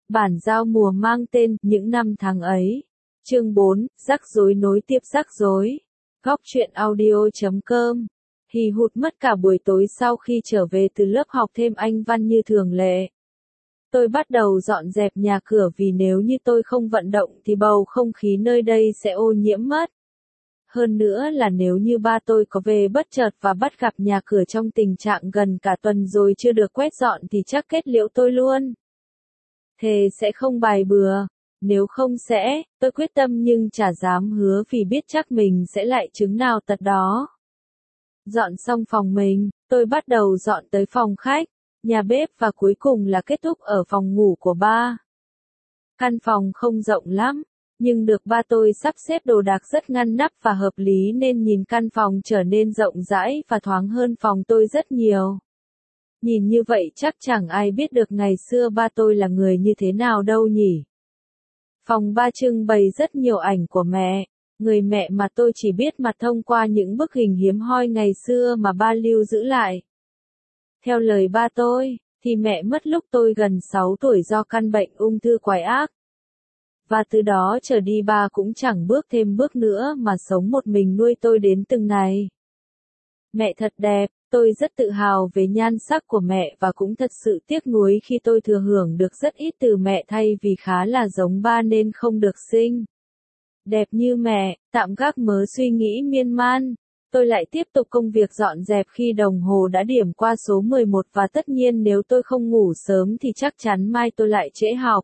Bản giao mùa mang tên Những năm tháng ấy. Chương 4, rắc rối nối tiếp rắc rối. Góc truyện audio.com. Hì hụt mất cả buổi tối sau khi trở về từ lớp học thêm Anh văn như thường lệ. Tôi bắt đầu dọn dẹp nhà cửa vì nếu như tôi không vận động thì bầu không khí nơi đây sẽ ô nhiễm mất. Hơn nữa là nếu như ba tôi có về bất chợt và bắt gặp nhà cửa trong tình trạng gần cả tuần rồi chưa được quét dọn thì chắc kết liễu tôi luôn. Thề sẽ không bài bừa, nếu không sẽ, tôi quyết tâm nhưng chả dám hứa vì biết chắc mình sẽ lại chứng nào tật đó. Dọn xong phòng mình, tôi bắt đầu dọn tới phòng khách, nhà bếp và cuối cùng là kết thúc ở phòng ngủ của ba. Căn phòng không rộng lắm, nhưng được ba tôi sắp xếp đồ đạc rất ngăn nắp và hợp lý nên nhìn căn phòng trở nên rộng rãi và thoáng hơn phòng tôi rất nhiều. Nhìn như vậy chắc chẳng ai biết được ngày xưa ba tôi là người như thế nào đâu nhỉ. Phòng ba trưng bày rất nhiều ảnh của mẹ, người mẹ mà tôi chỉ biết mặt thông qua những bức hình hiếm hoi ngày xưa mà ba lưu giữ lại. Theo lời ba tôi, thì mẹ mất lúc tôi gần 6 tuổi do căn bệnh ung thư quái ác. Và từ đó trở đi ba cũng chẳng bước thêm bước nữa mà sống một mình nuôi tôi đến từng này. Mẹ thật đẹp, tôi rất tự hào về nhan sắc của mẹ và cũng thật sự tiếc nuối khi tôi thừa hưởng được rất ít từ mẹ thay vì khá là giống ba nên không được sinh đẹp như mẹ. Tạm gác mớ suy nghĩ miên man, tôi lại tiếp tục công việc dọn dẹp khi đồng hồ đã điểm qua số 11 và tất nhiên nếu tôi không ngủ sớm thì chắc chắn mai tôi lại trễ học.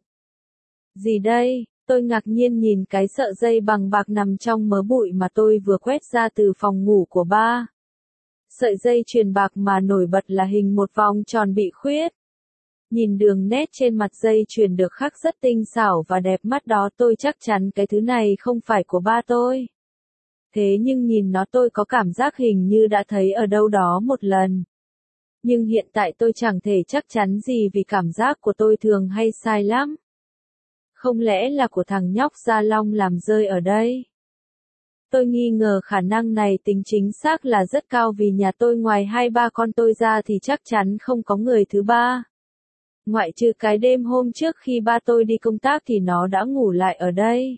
Gì đây? Tôi ngạc nhiên nhìn cái sợi dây bằng bạc nằm trong mớ bụi mà tôi vừa quét ra từ phòng ngủ của ba. Sợi dây chuyền bạc mà nổi bật là hình một vòng tròn bị khuyết. Nhìn đường nét trên mặt dây chuyền được khắc rất tinh xảo và đẹp mắt đó tôi chắc chắn cái thứ này không phải của ba tôi. Thế nhưng nhìn nó tôi có cảm giác hình như đã thấy ở đâu đó một lần. Nhưng hiện tại tôi chẳng thể chắc chắn gì vì cảm giác của tôi thường hay sai lắm. Không lẽ là của thằng nhóc da long làm rơi ở đây? Tôi nghi ngờ khả năng này tính chính xác là rất cao vì nhà tôi ngoài hai ba con tôi ra thì chắc chắn không có người thứ ba. Ngoại trừ cái đêm hôm trước khi ba tôi đi công tác thì nó đã ngủ lại ở đây.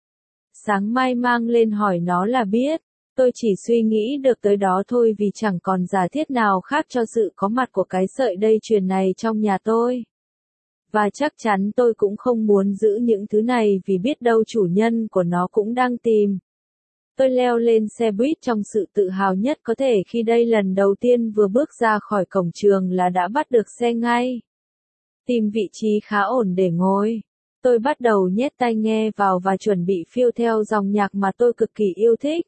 Sáng mai mang lên hỏi nó là biết, tôi chỉ suy nghĩ được tới đó thôi vì chẳng còn giả thiết nào khác cho sự có mặt của cái sợi dây chuyền này trong nhà tôi. Và chắc chắn tôi cũng không muốn giữ những thứ này vì biết đâu chủ nhân của nó cũng đang tìm. Tôi leo lên xe buýt trong sự tự hào nhất có thể khi đây lần đầu tiên vừa bước ra khỏi cổng trường là đã bắt được xe ngay. Tìm vị trí khá ổn để ngồi. Tôi bắt đầu nhét tai nghe vào và chuẩn bị phiêu theo dòng nhạc mà tôi cực kỳ yêu thích.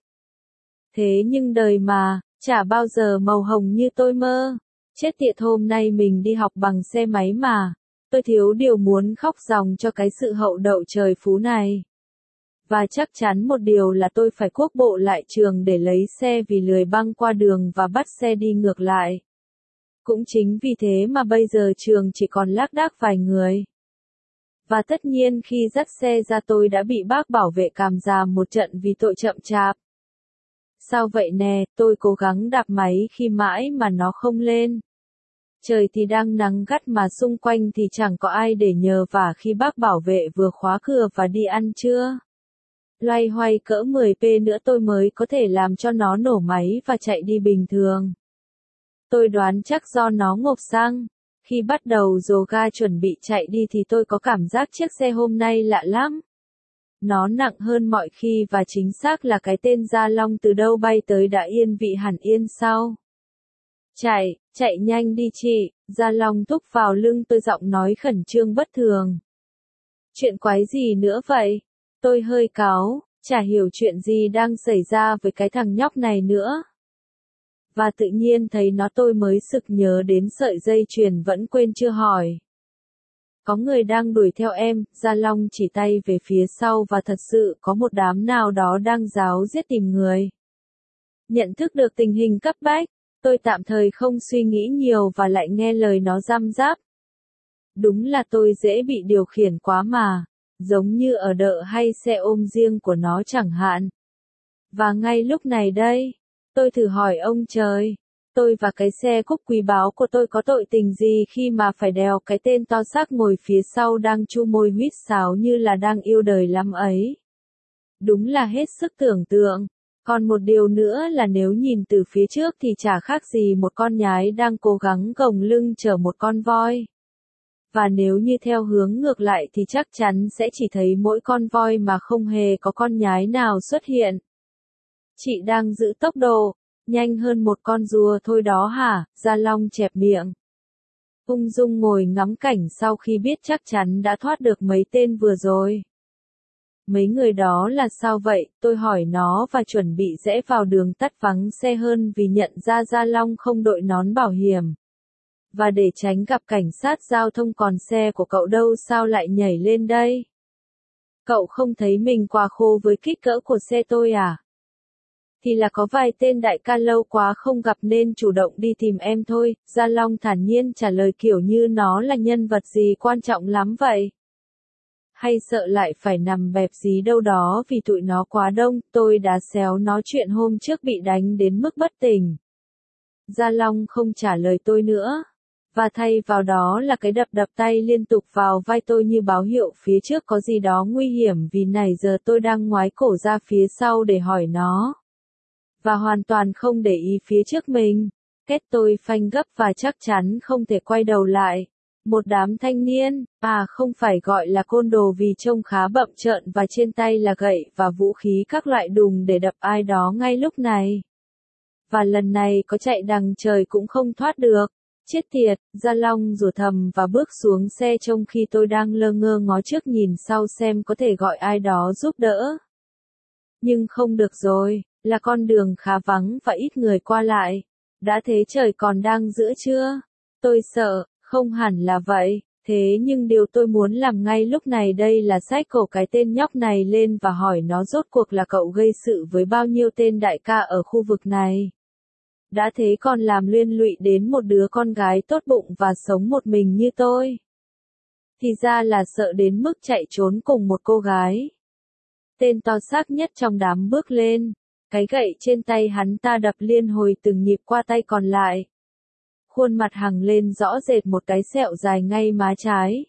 Thế nhưng đời mà, chả bao giờ màu hồng như tôi mơ. Chết tiệt hôm nay mình đi học bằng xe máy mà. Tôi thiếu điều muốn khóc ròng cho cái sự hậu đậu trời phú này. Và chắc chắn một điều là tôi phải cuốc bộ lại trường để lấy xe vì lười băng qua đường và bắt xe đi ngược lại. Cũng chính vì thế mà bây giờ trường chỉ còn lác đác vài người. Và tất nhiên khi dắt xe ra tôi đã bị bác bảo vệ càm ràm một trận vì tội chậm chạp. Sao vậy nè, tôi cố gắng đạp máy khi mãi mà nó không lên. Trời thì đang nắng gắt mà xung quanh thì chẳng có ai để nhờ vả khi bác bảo vệ vừa khóa cửa và đi ăn trưa. Loay hoay cỡ 10p nữa tôi mới có thể làm cho nó nổ máy và chạy đi bình thường. Tôi đoán chắc do nó ngộp xăng. Khi bắt đầu dồ ga chuẩn bị chạy đi thì tôi có cảm giác chiếc xe hôm nay lạ lắm. Nó nặng hơn mọi khi và chính xác là cái tên da long từ đâu bay tới đã yên vị hẳn yên sau. Chạy nhanh đi chị, da long thúc vào lưng tôi giọng nói khẩn trương bất thường. Chuyện quái gì nữa vậy? Tôi hơi cáu, chả hiểu chuyện gì đang xảy ra với cái thằng nhóc này nữa. Và tự nhiên thấy nó tôi mới sực nhớ đến sợi dây chuyền vẫn quên chưa hỏi. Có người đang đuổi theo em, da long chỉ tay về phía sau và thật sự có một đám nào đó đang ráo riết tìm người. Nhận thức được tình hình cấp bách, tôi tạm thời không suy nghĩ nhiều và lại nghe lời nó răm rắp. Đúng là tôi dễ bị điều khiển quá mà, giống như ở đợ hay xe ôm riêng của nó chẳng hạn. Và ngay lúc này đây, tôi thử hỏi ông trời, Tôi và cái xe cúc quý báu của tôi có tội tình gì khi mà phải đèo cái tên to xác ngồi phía sau đang chu môi huýt sáo như là đang yêu đời lắm ấy. Đúng là hết sức tưởng tượng. Còn một điều nữa là nếu nhìn từ phía trước thì chả khác gì một con nhái đang cố gắng gồng lưng chở một con voi. Và nếu như theo hướng ngược lại thì chắc chắn sẽ chỉ thấy mỗi con voi mà không hề có con nhái nào xuất hiện. Chị đang giữ tốc độ, nhanh hơn một con rùa thôi đó hả? Gia Long chẹp miệng. Ung dung ngồi ngắm cảnh sau khi biết chắc chắn đã thoát được mấy tên vừa rồi. Mấy người đó là sao vậy? Tôi hỏi nó và chuẩn bị rẽ vào đường tắt vắng xe hơn vì nhận ra Gia Long không đội nón bảo hiểm. Và để tránh gặp cảnh sát giao thông còn xe của cậu đâu sao lại nhảy lên đây? Cậu không thấy mình quá khô với kích cỡ của xe tôi à? Thì là có vài tên đại ca lâu quá không gặp nên chủ động đi tìm em thôi, Gia Long thản nhiên trả lời kiểu như nó là nhân vật gì quan trọng lắm vậy. Hay sợ lại phải nằm bẹp dí đâu đó vì tụi nó quá đông, tôi đã xéo nó chuyện hôm trước bị đánh đến mức bất tỉnh. Gia Long không trả lời tôi nữa. Và thay vào đó là cái đập đập tay liên tục vào vai tôi như báo hiệu phía trước có gì đó nguy hiểm vì nãy giờ tôi đang ngoái cổ ra phía sau để hỏi nó. Và hoàn toàn không để ý phía trước mình. Kết tôi phanh gấp và chắc chắn không thể quay đầu lại. Một đám thanh niên, không phải gọi là côn đồ vì trông khá bậm trợn và trên tay là gậy và vũ khí các loại đùng để đập ai đó ngay lúc này. Và lần này có chạy đằng trời cũng không thoát được. Chết tiệt, Gia Long rủa thầm và bước xuống xe trong khi tôi đang lơ ngơ ngó trước nhìn sau xem có thể gọi ai đó giúp đỡ. Nhưng không được rồi, là con đường khá vắng và ít người qua lại. Đã thế trời còn đang giữa trưa. Tôi sợ, không hẳn là vậy, thế nhưng điều tôi muốn làm ngay lúc này đây là xách cổ cái tên nhóc này lên và hỏi nó rốt cuộc là cậu gây sự với bao nhiêu tên đại ca ở khu vực này. Đã thế còn làm liên lụy đến một đứa con gái tốt bụng và sống một mình như tôi. Thì ra là sợ đến mức chạy trốn cùng một cô gái. Tên to xác nhất trong đám bước lên. Cái gậy trên tay hắn ta đập liên hồi từng nhịp qua tay còn lại. Khuôn mặt hằng lên rõ rệt một cái sẹo dài ngay má trái.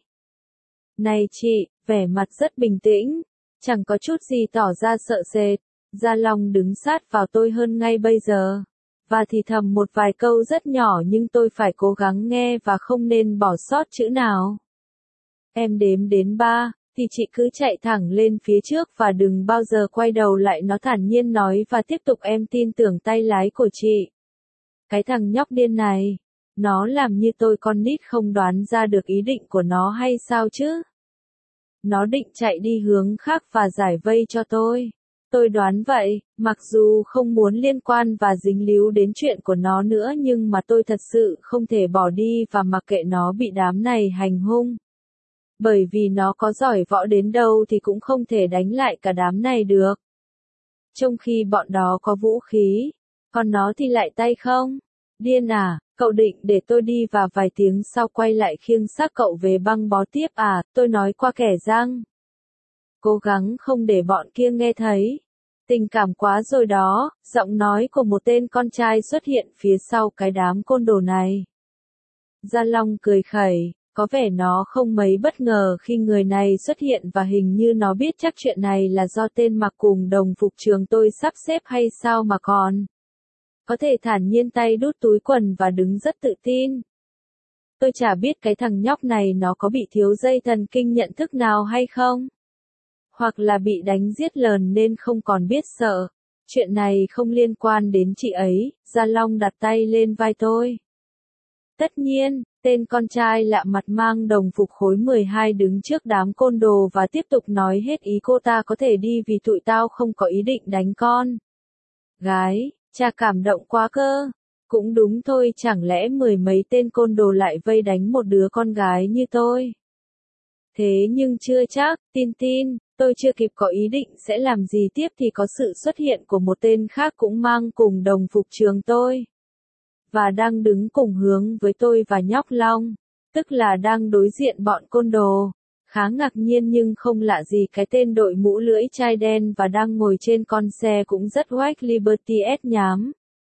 Này chị, vẻ mặt rất bình tĩnh. Chẳng có chút gì tỏ ra sợ sệt. Gia Long đứng sát vào tôi hơn ngay bây giờ. Và thì thầm một vài câu rất nhỏ nhưng tôi phải cố gắng nghe và không nên bỏ sót chữ nào. Em đếm đến 3, thì chị cứ chạy thẳng lên phía trước và đừng bao giờ quay đầu lại, nó thản nhiên nói và tiếp tục. Em tin tưởng tay lái của chị. Cái thằng nhóc điên này, nó làm như tôi con nít không đoán ra được ý định của nó hay sao chứ? Nó định chạy đi hướng khác và giải vây cho tôi. Tôi đoán vậy, mặc dù không muốn liên quan và dính líu đến chuyện của nó nữa nhưng mà tôi thật sự không thể bỏ đi và mặc kệ nó bị đám này hành hung. Bởi vì nó có giỏi võ đến đâu thì cũng không thể đánh lại cả đám này được. Trong khi bọn đó có vũ khí, còn nó thì lại tay không. Điên à, cậu định để tôi đi và vài tiếng sau quay lại khiêng xác cậu về băng bó tiếp à, tôi nói qua kẻ răng. Cố gắng không để bọn kia nghe thấy. Tình cảm quá rồi đó, giọng nói của một tên con trai xuất hiện phía sau cái đám côn đồ này. Gia Long cười khẩy, có vẻ nó không mấy bất ngờ khi người này xuất hiện và hình như nó biết chắc chuyện này là do tên mặc cùng đồng phục trường tôi sắp xếp hay sao mà còn. Có thể thản nhiên tay đút túi quần và đứng rất tự tin. Tôi chả biết cái thằng nhóc này nó có bị thiếu dây thần kinh nhận thức nào hay không. Hoặc là bị đánh giết lờn nên không còn biết sợ. Chuyện này không liên quan đến chị ấy, Gia Long đặt tay lên vai tôi. Tất nhiên, tên con trai lạ mặt mang đồng phục khối 12 đứng trước đám côn đồ và tiếp tục nói hết ý cô ta có thể đi vì tụi tao không có ý định đánh con gái, cha cảm động quá cơ. Cũng đúng thôi, chẳng lẽ mười mấy tên côn đồ lại vây đánh một đứa con gái như tôi. Thế nhưng chưa chắc, tin, tôi chưa kịp có ý định sẽ làm gì tiếp thì có sự xuất hiện của một tên khác cũng mang cùng đồng phục trường tôi. Và đang đứng cùng hướng với tôi và nhóc Long, tức là đang đối diện bọn côn đồ. Khá ngạc nhiên nhưng không lạ gì cái tên đội mũ lưỡi chai đen và đang ngồi trên con xe cũng rất White Liberty S nhám.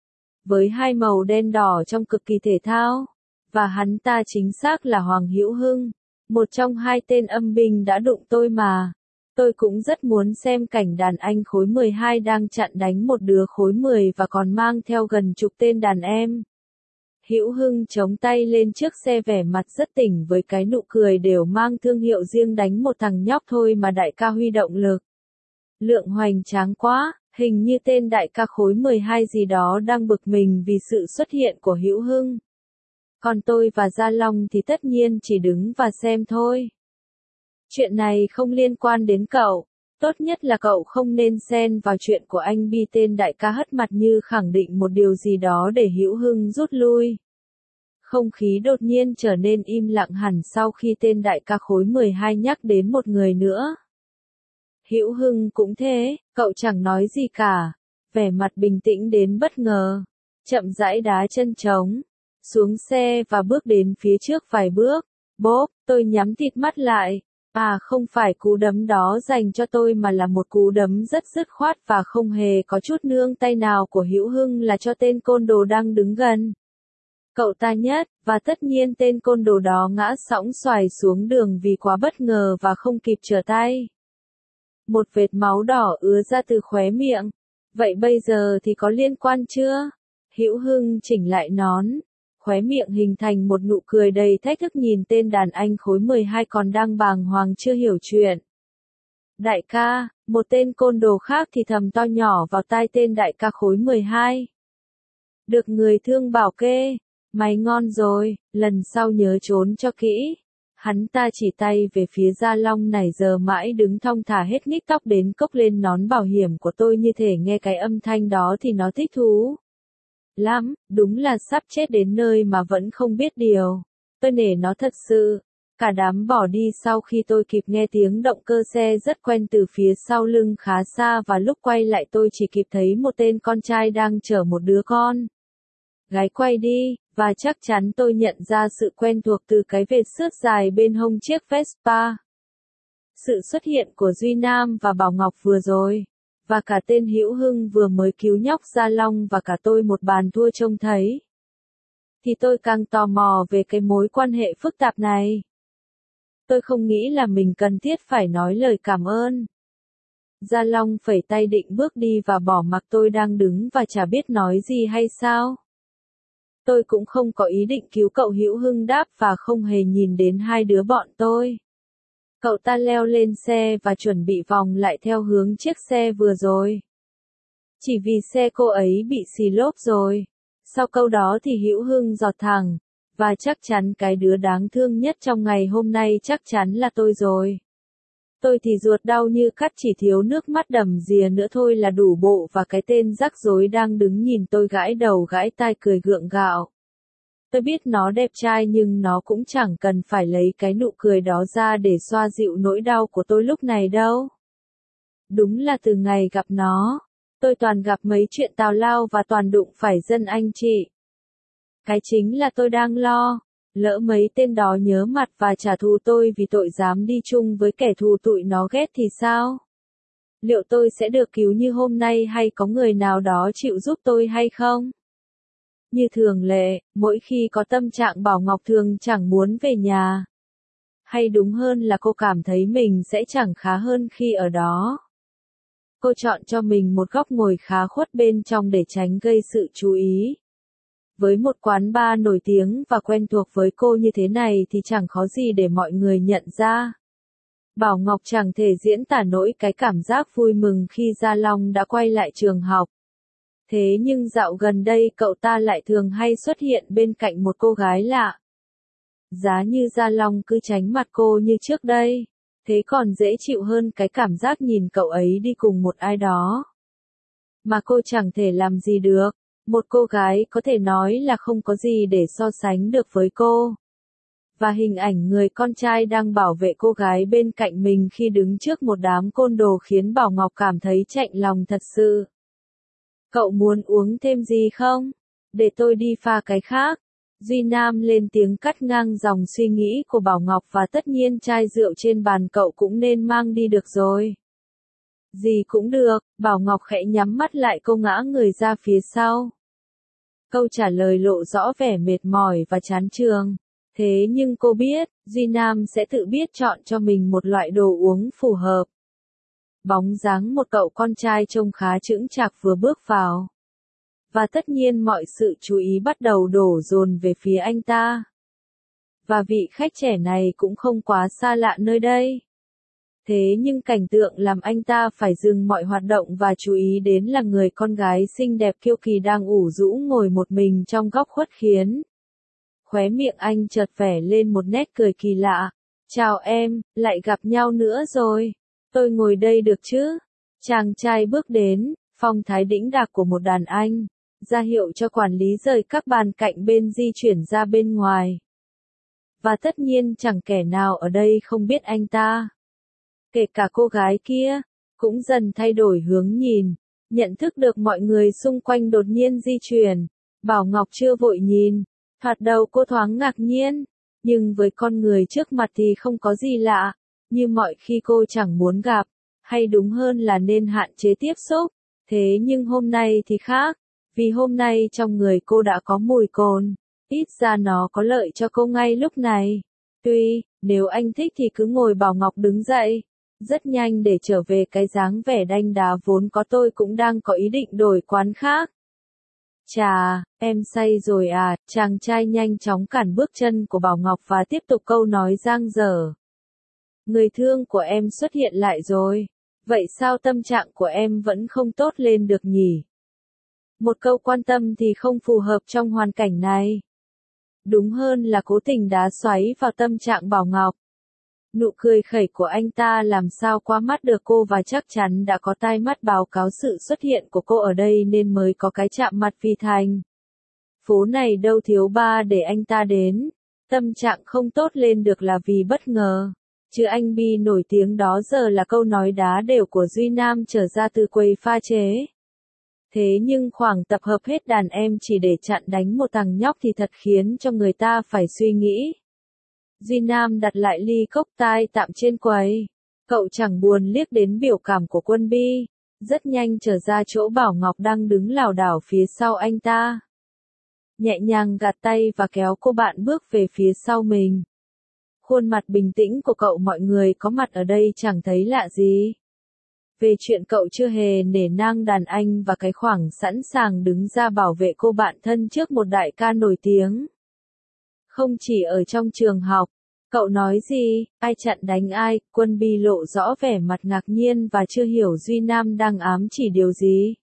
với hai màu đen đỏ trong cực kỳ thể thao. Và hắn ta chính xác là Hoàng Hữu Hưng, một trong hai tên âm binh đã đụng tôi mà. Tôi cũng rất muốn xem cảnh đàn anh khối 12 đang chặn đánh một đứa khối 10 và còn mang theo gần chục tên đàn em. Hữu Hưng chống tay lên trước xe vẻ mặt rất tỉnh với cái nụ cười đều mang thương hiệu riêng đánh một thằng nhóc thôi mà đại ca huy động lực. Lượng hoành tráng quá, hình như tên đại ca khối 12 gì đó đang bực mình vì sự xuất hiện của Hữu Hưng. Còn tôi và Gia Long thì tất nhiên chỉ đứng và xem thôi. Chuyện này không liên quan đến cậu. Tốt nhất là cậu không nên xen vào chuyện của anh Bi. Tên đại ca hất mặt như khẳng định một điều gì đó để Hữu Hưng rút lui. Không khí đột nhiên trở nên im lặng hẳn sau khi tên đại ca khối 12 nhắc đến một người nữa. Hữu Hưng cũng thế, cậu chẳng nói gì cả. Vẻ mặt bình tĩnh đến bất ngờ. Chậm rãi đá chân trống. Xuống xe và bước đến phía trước vài bước. Bốp, tôi nhắm tịt mắt lại. À không phải cú đấm đó dành cho tôi mà là một cú đấm rất dứt khoát và không hề có chút nương tay nào của Hữu Hưng là cho tên côn đồ đang đứng gần. Cậu ta nhất, và tất nhiên tên côn đồ đó ngã sõng xoài xuống đường vì quá bất ngờ và không kịp trở tay. Một vệt máu đỏ ứa ra từ khóe miệng. Vậy bây giờ thì có liên quan chưa? Hữu Hưng chỉnh lại nón. Khóe miệng hình thành một nụ cười đầy thách thức nhìn tên đàn anh khối 12 còn đang bàng hoàng chưa hiểu chuyện. Đại ca, một tên côn đồ khác thì thầm to nhỏ vào tai tên đại ca khối 12. Được người thương bảo kê, mày ngon rồi, lần sau nhớ trốn cho kỹ. Hắn ta chỉ tay về phía Gia Long này giờ mãi đứng thong thả hết nhích tóc đến cốc lên nón bảo hiểm của tôi như thể nghe cái âm thanh đó thì nó thích thú lắm, đúng là sắp chết đến nơi mà vẫn không biết điều. Tôi nể nó thật sự. Cả đám bỏ đi sau khi tôi kịp nghe tiếng động cơ xe rất quen từ phía sau lưng khá xa và lúc quay lại tôi chỉ kịp thấy một tên con trai đang chở một đứa con gái quay đi, và chắc chắn tôi nhận ra sự quen thuộc từ cái vệt xước dài bên hông chiếc Vespa. Sự xuất hiện của Duy Nam và Bảo Ngọc vừa rồi. Và cả tên Hữu Hưng vừa mới cứu nhóc Gia Long và cả tôi một bàn thua trông thấy. Thì tôi càng tò mò về cái mối quan hệ phức tạp này. Tôi không nghĩ là mình cần thiết phải nói lời cảm ơn. Gia Long phẩy tay định bước đi và bỏ mặc tôi đang đứng và chả biết nói gì hay sao. Tôi cũng không có ý định cứu cậu. Hữu Hưng đáp và không hề nhìn đến hai đứa bọn tôi. Cậu ta leo lên xe và chuẩn bị vòng lại theo hướng chiếc xe vừa rồi. Chỉ vì xe cô ấy bị xì lốp rồi. Sau câu đó thì Hữu Hưng giọt thẳng. Và chắc chắn cái đứa đáng thương nhất trong ngày hôm nay chắc chắn là tôi rồi. Tôi thì ruột đau như cắt chỉ thiếu nước mắt đầm đìa nữa thôi là đủ bộ và cái tên rắc rối đang đứng nhìn tôi gãi đầu gãi tai cười gượng gạo. Tôi biết nó đẹp trai nhưng nó cũng chẳng cần phải lấy cái nụ cười đó ra để xoa dịu nỗi đau của tôi lúc này đâu. Đúng là từ ngày gặp nó, tôi toàn gặp mấy chuyện tào lao và toàn đụng phải dân anh chị. Cái chính là tôi đang lo, lỡ mấy tên đó nhớ mặt và trả thù tôi vì tội dám đi chung với kẻ thù tụi nó ghét thì sao? Liệu tôi sẽ được cứu như hôm nay hay có người nào đó chịu giúp tôi hay không? Như thường lệ, mỗi khi có tâm trạng Bảo Ngọc thường chẳng muốn về nhà. Hay đúng hơn là cô cảm thấy mình sẽ chẳng khá hơn khi ở đó. Cô chọn cho mình một góc ngồi khá khuất bên trong để tránh gây sự chú ý. Với một quán bar nổi tiếng và quen thuộc với cô như thế này thì chẳng khó gì để mọi người nhận ra. Bảo Ngọc chẳng thể diễn tả nổi cái cảm giác vui mừng khi Gia Long đã quay lại trường học. Thế nhưng dạo gần đây cậu ta lại thường hay xuất hiện bên cạnh một cô gái lạ. Giá như Gia Long cứ tránh mặt cô như trước đây, thế còn dễ chịu hơn cái cảm giác nhìn cậu ấy đi cùng một ai đó. Mà cô chẳng thể làm gì được, một cô gái có thể nói là không có gì để so sánh được với cô. Và hình ảnh người con trai đang bảo vệ cô gái bên cạnh mình khi đứng trước một đám côn đồ khiến Bảo Ngọc cảm thấy chạnh lòng thật sự. Cậu muốn uống thêm gì không? Để tôi đi pha cái khác. Duy Nam lên tiếng cắt ngang dòng suy nghĩ của Bảo Ngọc và tất nhiên chai rượu trên bàn cậu cũng nên mang đi được rồi. Gì cũng được, Bảo Ngọc khẽ nhắm mắt lại cô ngã người ra phía sau. Câu trả lời lộ rõ vẻ mệt mỏi và chán chường. Thế nhưng cô biết, Duy Nam sẽ tự biết chọn cho mình một loại đồ uống phù hợp. Bóng dáng một cậu con trai trông khá chững chạc vừa bước vào. Và tất nhiên mọi sự chú ý bắt đầu đổ dồn về phía anh ta. Và vị khách trẻ này cũng không quá xa lạ nơi đây. Thế nhưng cảnh tượng làm anh ta phải dừng mọi hoạt động và chú ý đến là người con gái xinh đẹp kiêu kỳ đang ủ rũ ngồi một mình trong góc khuất khiến. Khóe miệng anh chợt vẻ lên một nét cười kỳ lạ. Chào em, lại gặp nhau nữa rồi. Tôi ngồi đây được chứ? Chàng trai bước đến, phong thái đĩnh đạc của một đàn anh, ra hiệu cho quản lý rời các bàn cạnh bên di chuyển ra bên ngoài. Và tất nhiên chẳng kẻ nào ở đây không biết anh ta. Kể cả cô gái kia, cũng dần thay đổi hướng nhìn, nhận thức được mọi người xung quanh đột nhiên di chuyển. Bảo Ngọc chưa vội nhìn, thoạt đầu cô thoáng ngạc nhiên, nhưng với con người trước mặt thì không có gì lạ, như mọi khi cô chẳng muốn gặp, hay đúng hơn là nên hạn chế tiếp xúc. Thế nhưng hôm nay thì khác, vì hôm nay trong người cô đã có mùi cồn, ít ra nó có lợi cho cô ngay lúc này. Tuy, nếu anh thích thì cứ ngồi. Bảo Ngọc đứng dậy, rất nhanh để trở về cái dáng vẻ đanh đá vốn có. Tôi cũng đang có ý định đổi quán khác. Chà, em say rồi à? Chàng trai nhanh chóng cản bước chân của Bảo Ngọc và tiếp tục câu nói dang dở. Người thương của em xuất hiện lại rồi. Vậy sao tâm trạng của em vẫn không tốt lên được nhỉ? Một câu quan tâm thì không phù hợp trong hoàn cảnh này. Đúng hơn là cố tình đá xoáy vào tâm trạng Bảo Ngọc. Nụ cười khẩy của anh ta làm sao qua mắt được cô, và chắc chắn đã có tai mắt báo cáo sự xuất hiện của cô ở đây nên mới có cái chạm mặt vì thành. Phố này đâu thiếu ba để anh ta đến. Tâm trạng không tốt lên được là vì bất ngờ. Chứ anh Bi nổi tiếng đó giờ là câu nói đá đều của Duy Nam trở ra từ quầy pha chế. Thế nhưng khoảng tập hợp hết đàn em chỉ để chặn đánh một thằng nhóc thì thật khiến cho người ta phải suy nghĩ. Duy Nam đặt lại ly cốc tai tạm trên quầy. Cậu chẳng buồn liếc đến biểu cảm của Quân Bi. Rất nhanh trở ra chỗ Bảo Ngọc đang đứng lảo đảo phía sau anh ta. Nhẹ nhàng gạt tay và kéo cô bạn bước về phía sau mình. Khuôn mặt bình tĩnh của cậu mọi người có mặt ở đây chẳng thấy lạ gì. Về chuyện cậu chưa hề nể nang đàn anh và cái khoảng sẵn sàng đứng ra bảo vệ cô bạn thân trước một đại ca nổi tiếng. Không chỉ ở trong trường học, cậu nói gì, ai chặn đánh ai, Quân Bi lộ rõ vẻ mặt ngạc nhiên và chưa hiểu Duy Nam đang ám chỉ điều gì.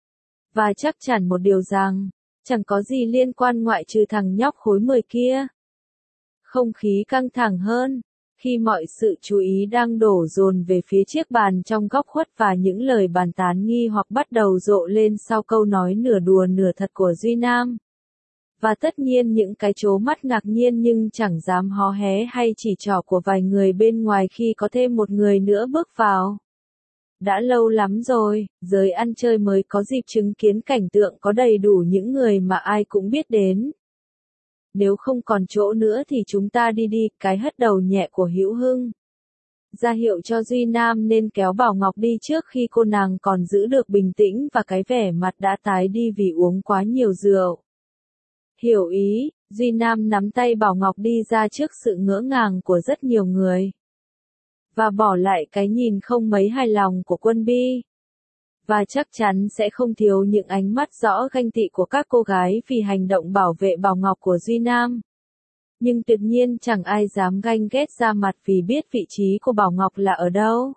Và chắc chắn một điều rằng, chẳng có gì liên quan ngoại trừ thằng nhóc khối 10 kia. Không khí căng thẳng hơn, khi mọi sự chú ý đang đổ dồn về phía chiếc bàn trong góc khuất và những lời bàn tán nghi hoặc bắt đầu rộ lên sau câu nói nửa đùa nửa thật của Duy Nam. Và tất nhiên những cái trố mắt ngạc nhiên nhưng chẳng dám hó hé hay chỉ trỏ của vài người bên ngoài khi có thêm một người nữa bước vào. Đã lâu lắm rồi, giới ăn chơi mới có dịp chứng kiến cảnh tượng có đầy đủ những người mà ai cũng biết đến. Nếu không còn chỗ nữa thì chúng ta đi đi, cái hất đầu nhẹ của Hữu Hưng ra hiệu cho Duy Nam nên kéo Bảo Ngọc đi trước khi cô nàng còn giữ được bình tĩnh và cái vẻ mặt đã tái đi vì uống quá nhiều rượu. Hiểu ý, Duy Nam nắm tay Bảo Ngọc đi ra trước sự ngỡ ngàng của rất nhiều người. Và bỏ lại cái nhìn không mấy hài lòng của Quân Bi. Và chắc chắn sẽ không thiếu những ánh mắt rõ ganh tị của các cô gái vì hành động bảo vệ Bảo Ngọc của Duy Nam. Nhưng tuyệt nhiên chẳng ai dám ganh ghét ra mặt vì biết vị trí của Bảo Ngọc là ở đâu.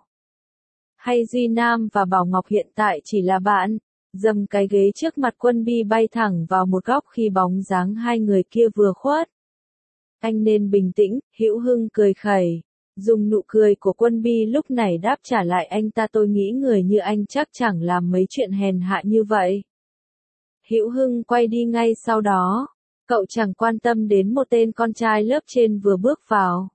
Hay Duy Nam và Bảo Ngọc hiện tại chỉ là bạn. Dầm cái ghế trước mặt Quân Bi bay thẳng vào một góc khi bóng dáng hai người kia vừa khuất. Anh nên bình tĩnh, Hữu Hưng cười khẩy. Dùng nụ cười của Quân Bi lúc này đáp trả lại anh ta, tôi nghĩ người như anh chắc chẳng làm mấy chuyện hèn hạ như vậy. Hữu Hưng quay đi ngay sau đó. Cậu chẳng quan tâm đến một tên con trai lớp trên vừa bước vào.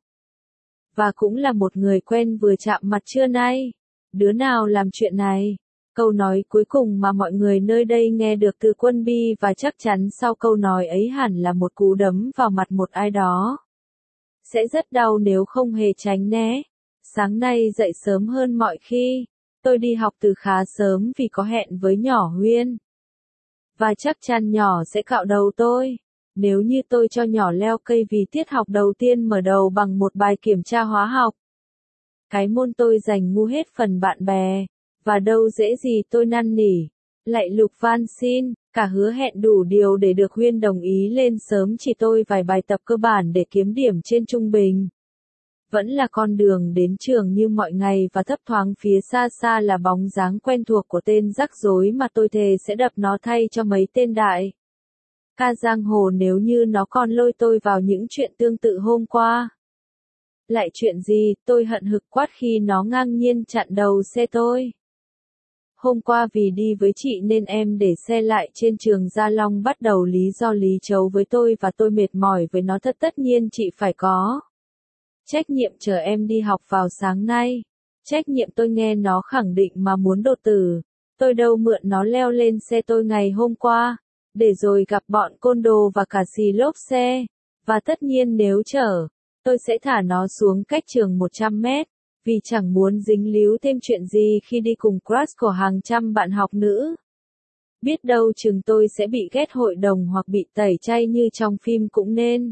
Và cũng là một người quen vừa chạm mặt trưa nay. Đứa nào làm chuyện này? Câu nói cuối cùng mà mọi người nơi đây nghe được từ Quân Bi và chắc chắn sau câu nói ấy hẳn là một cú đấm vào mặt một ai đó. Sẽ rất đau nếu không hề tránh né. Sáng nay dậy sớm hơn mọi khi. Tôi đi học từ khá sớm vì có hẹn với nhỏ Huyên. và chắc chắn nhỏ sẽ cạo đầu tôi. Nếu như tôi cho nhỏ leo cây vì tiết học đầu tiên mở đầu bằng một bài kiểm tra hóa học. Cái môn tôi giành ngu hết phần bạn bè, và đâu dễ gì tôi năn nỉ, lạy lục van xin, cả hứa hẹn đủ điều để được Huyên đồng ý lên sớm chỉ tôi vài bài tập cơ bản để kiếm điểm trên trung bình. Vẫn là con đường đến trường như mọi ngày và thấp thoáng phía xa xa là bóng dáng quen thuộc của tên rắc rối mà tôi thề sẽ đập nó thay cho mấy tên đại ca giang hồ nếu như nó còn lôi tôi vào những chuyện tương tự hôm qua. Lại chuyện gì, tôi hận hực quát khi nó ngang nhiên chặn đầu xe tôi. Hôm qua vì đi với chị nên em để xe lại trên trường Gia Long bắt đầu lý do lý chấu với tôi và tôi mệt mỏi với nó thật tất nhiên chị phải có trách nhiệm chờ em đi học vào sáng nay. Trách nhiệm tôi nghe nó khẳng định mà muốn đột tử. Tôi đâu mượn nó leo lên xe tôi ngày hôm qua, để rồi gặp bọn côn đồ và cả xì lốp xe. Và tất nhiên nếu chở, tôi sẽ thả nó xuống cách trường 100 mét, vì chẳng muốn dính líu thêm chuyện gì khi đi cùng crush của hàng trăm bạn học nữ. Biết đâu chừng tôi sẽ bị ghét hội đồng hoặc bị tẩy chay như trong phim cũng nên.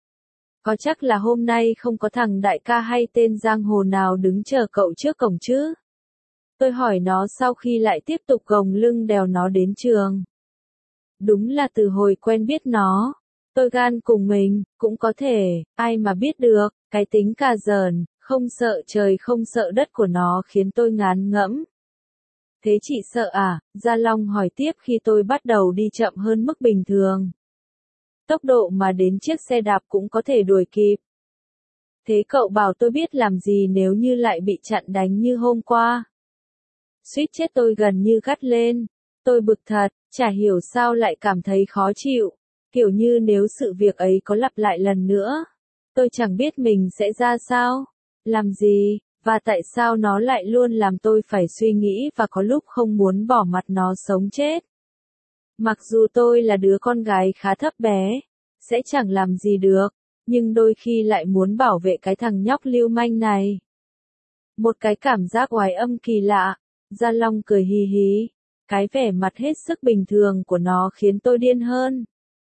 Có chắc là hôm nay không có thằng đại ca hay tên giang hồ nào đứng chờ cậu trước cổng chứ? Tôi hỏi nó sau khi lại tiếp tục gồng lưng đèo nó đến trường. Đúng là từ hồi quen biết nó, tôi gan cùng mình, cũng có thể, ai mà biết được, cái tính cà dờn, không sợ trời không sợ đất của nó khiến tôi ngán ngẫm. Thế chị sợ à? Gia Long hỏi tiếp khi tôi bắt đầu đi chậm hơn mức bình thường. Tốc độ mà đến chiếc xe đạp cũng có thể đuổi kịp. Thế cậu bảo tôi biết làm gì nếu như lại bị chặn đánh như hôm qua? Suýt chết tôi gần như gắt lên. Tôi bực thật, chả hiểu sao lại cảm thấy khó chịu. Kiểu như nếu sự việc ấy có lặp lại lần nữa, tôi chẳng biết mình sẽ ra sao, làm gì, và tại sao nó lại luôn làm tôi phải suy nghĩ và có lúc không muốn bỏ mặt nó sống chết. Mặc dù tôi là đứa con gái khá thấp bé, sẽ chẳng làm gì được, nhưng đôi khi lại muốn bảo vệ cái thằng nhóc lưu manh này. Một cái cảm giác oái âm kỳ lạ. Gia Long cười hì hì. Cái vẻ mặt hết sức bình thường của nó khiến tôi điên hơn.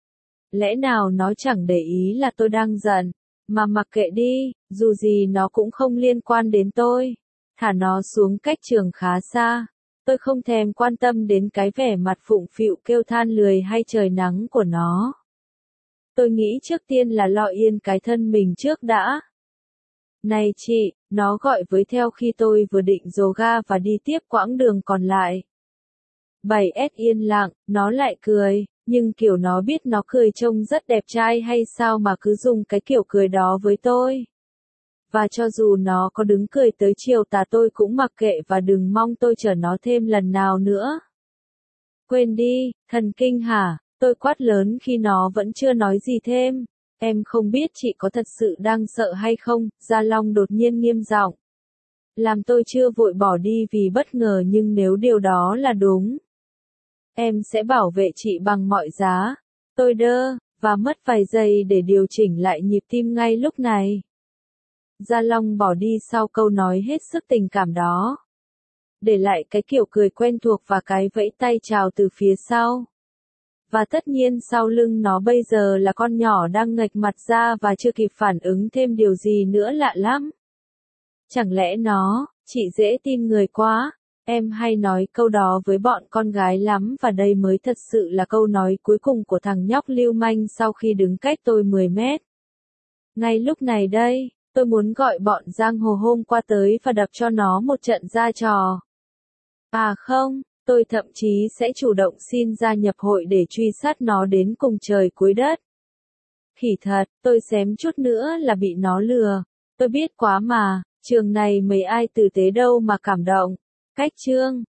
Lẽ nào nó chẳng để ý là tôi đang giận, mà mặc kệ đi, dù gì nó cũng không liên quan đến tôi. Thả nó xuống cách trường khá xa. Tôi không thèm quan tâm đến cái vẻ mặt phụng phịu kêu than lười hay trời nắng của nó. Tôi nghĩ trước tiên là lo yên cái thân mình trước đã. Này chị, nó gọi với theo khi tôi vừa định dồ ga và đi tiếp quãng đường còn lại. 7S yên lặng, nó lại cười, nhưng kiểu nó biết nó cười trông rất đẹp trai hay sao mà cứ dùng cái kiểu cười đó với tôi. Và cho dù nó có đứng cười tới chiều tà tôi cũng mặc kệ và đừng mong tôi chở nó thêm lần nào nữa. Quên đi, thần kinh hả? Tôi quát lớn khi nó vẫn chưa nói gì thêm. Em không biết chị có thật sự đang sợ hay không? Gia Long đột nhiên nghiêm giọng. Làm tôi chưa vội bỏ đi vì bất ngờ nhưng nếu điều đó là đúng, em sẽ bảo vệ chị bằng mọi giá. Tôi đơ, và mất vài giây để điều chỉnh lại nhịp tim ngay lúc này. Gia Long bỏ đi sau câu nói hết sức tình cảm đó. Để lại cái kiểu cười quen thuộc và cái vẫy tay chào từ phía sau. Và tất nhiên sau lưng nó bây giờ là con nhỏ đang nghệch mặt ra và chưa kịp phản ứng thêm điều gì nữa lạ lắm. Chẳng lẽ nó, chị dễ tin người quá, em hay nói câu đó với bọn con gái lắm và đây mới thật sự là câu nói cuối cùng của thằng nhóc lưu manh sau khi đứng cách tôi 10 mét. Ngay lúc này đây, tôi muốn gọi bọn giang hồ hôm qua tới và đập cho nó một trận ra trò. À không, tôi thậm chí sẽ chủ động xin gia nhập hội để truy sát nó đến cùng trời cuối đất. Khỉ thật, tôi xém chút nữa là bị nó lừa. Tôi biết quá mà, trường này mấy ai tử tế đâu mà cảm động. Cách chương